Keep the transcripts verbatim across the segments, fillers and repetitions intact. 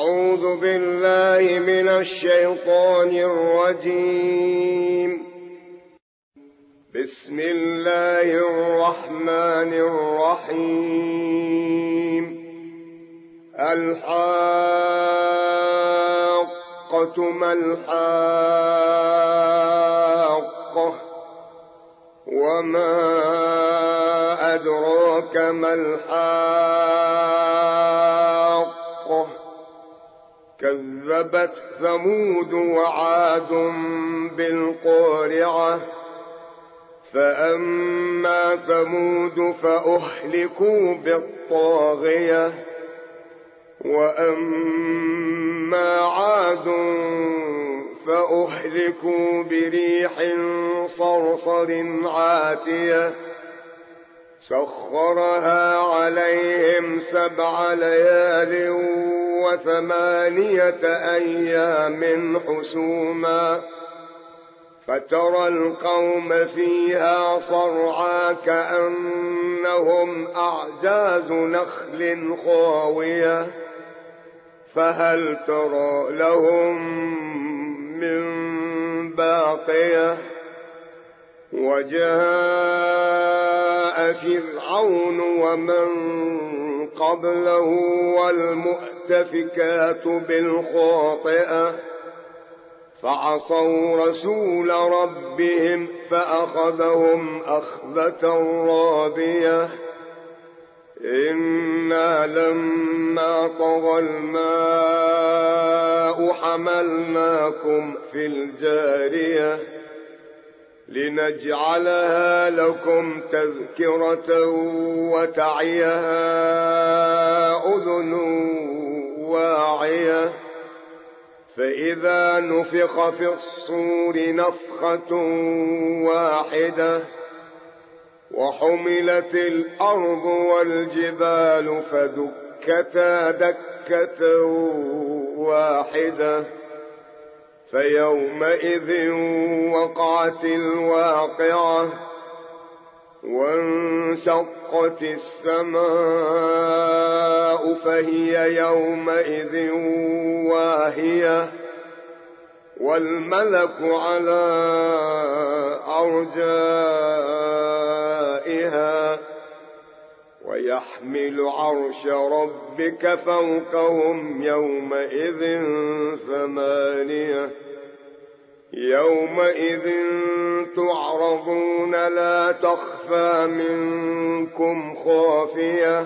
أعوذ بالله من الشيطان الرجيم. بسم الله الرحمن الرحيم. الحاقة ما الحاقة وما أدراك ما الحاقة كذبت ثمود وعاد بالقارعة فأما ثمود فأهلكوا بالطاغية وأما عاد فأهلكوا بريح صرصر عاتية سخرها عليهم سبع ليال وثمانية أيام حسوما فترى القوم فيها صرعى كأنهم أعجاز نخل خاوية فهل ترى لهم من باقية وجاء فرعون ومن قبله والمؤتفكات بالخاطئة فعصوا رسول ربهم فأخذهم أخذة رابية إنا لما طغى الماء حملناكم في الجارية لنجعلها لكم تذكرة وتعيها أذن واعية فإذا نفخ في الصور نفخة واحدة وحملت الأرض والجبال فدكتا دكة واحدة فيومئذ وقعت الواقعة وانشقت السماء فهي يومئذ واهية والملك على أرجائها ويحمل عرش ربك فوقهم يومئذ ثمانية يومئذ تعرضون لا تخفى منكم خافية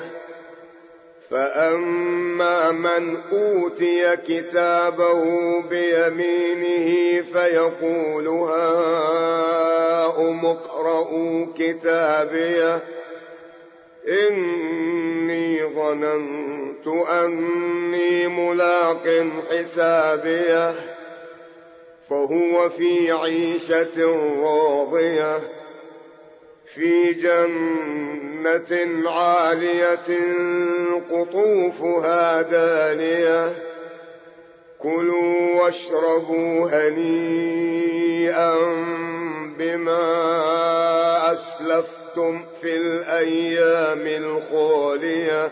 فأما من أوتي كتابه بيمينه فيقول هاؤم اقرءوا كتابيه إني ظننت أني ملاق حسابيه فهو في عيشة راضية في جنة عالية قطوفها دانية كلوا واشربوا هنيئا بما أسلفتم في الأيام الخالية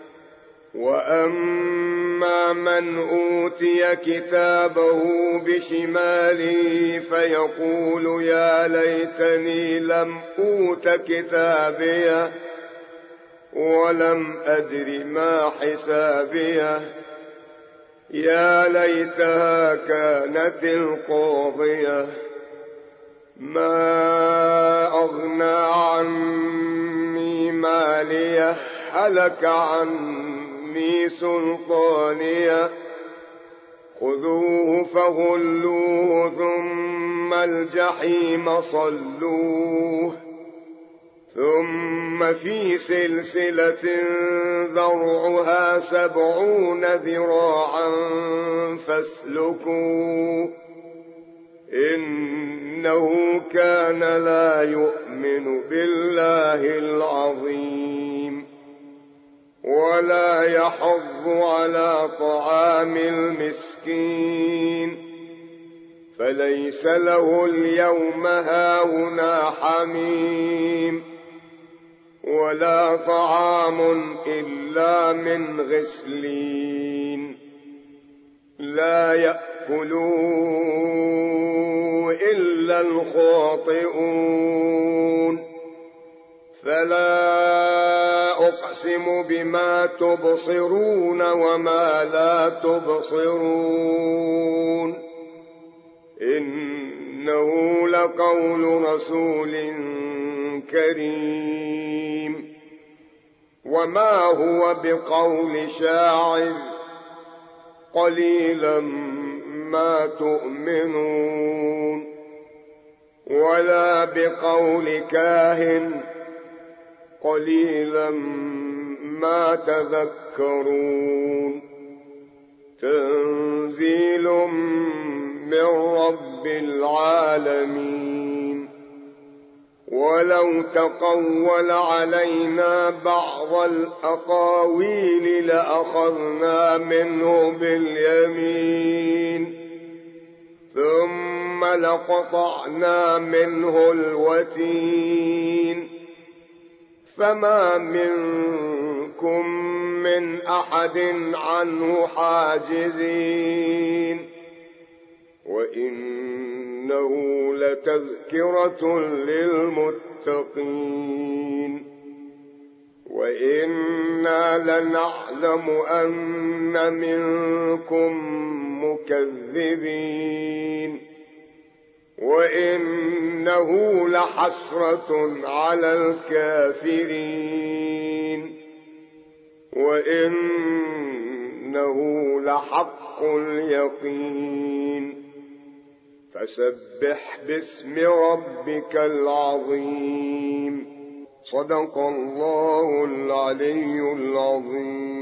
وأما من أوتي كتابه بشماله فيقول يا ليتني لم أوت كتابيه ولم أدر ما حسابيه يا ليتها كانت القاضية ما أغنى عني ماليه هلك عني سلطانيه خذوه فغلوه ثم الجحيم صلوه ثم في سلسلة ذرعها سبعون ذراعا فاسلكوه إنه كان لا يؤمن بالله العظيم ولا يحض على طعام المسكين فليس له اليوم هاهنا حميم ولا طعام إلا من غسلين لا يأكله إلا الخاطئون. فلا أقسم بما تبصرون وما لا تبصرون إنه لقول رسول كريم وما هو بقول شاعر قليلا ما تؤمنون ولا بقول كاهن قليلا ما تذكرون تنزيل من رب العالمين. ولو تقول علينا بعض الأقاويل لأخذنا منه باليمين ثم لقطعنا منه الوتين فما منكم من أحد عنه حاجزين وإنه لتذكرة للمتقين وإنا لنعلم أن منكم مكذبين وإنه لحسرة على الكافرين وإنه لحق اليقين. فسبح باسم ربك العظيم. صدق الله العلي العظيم.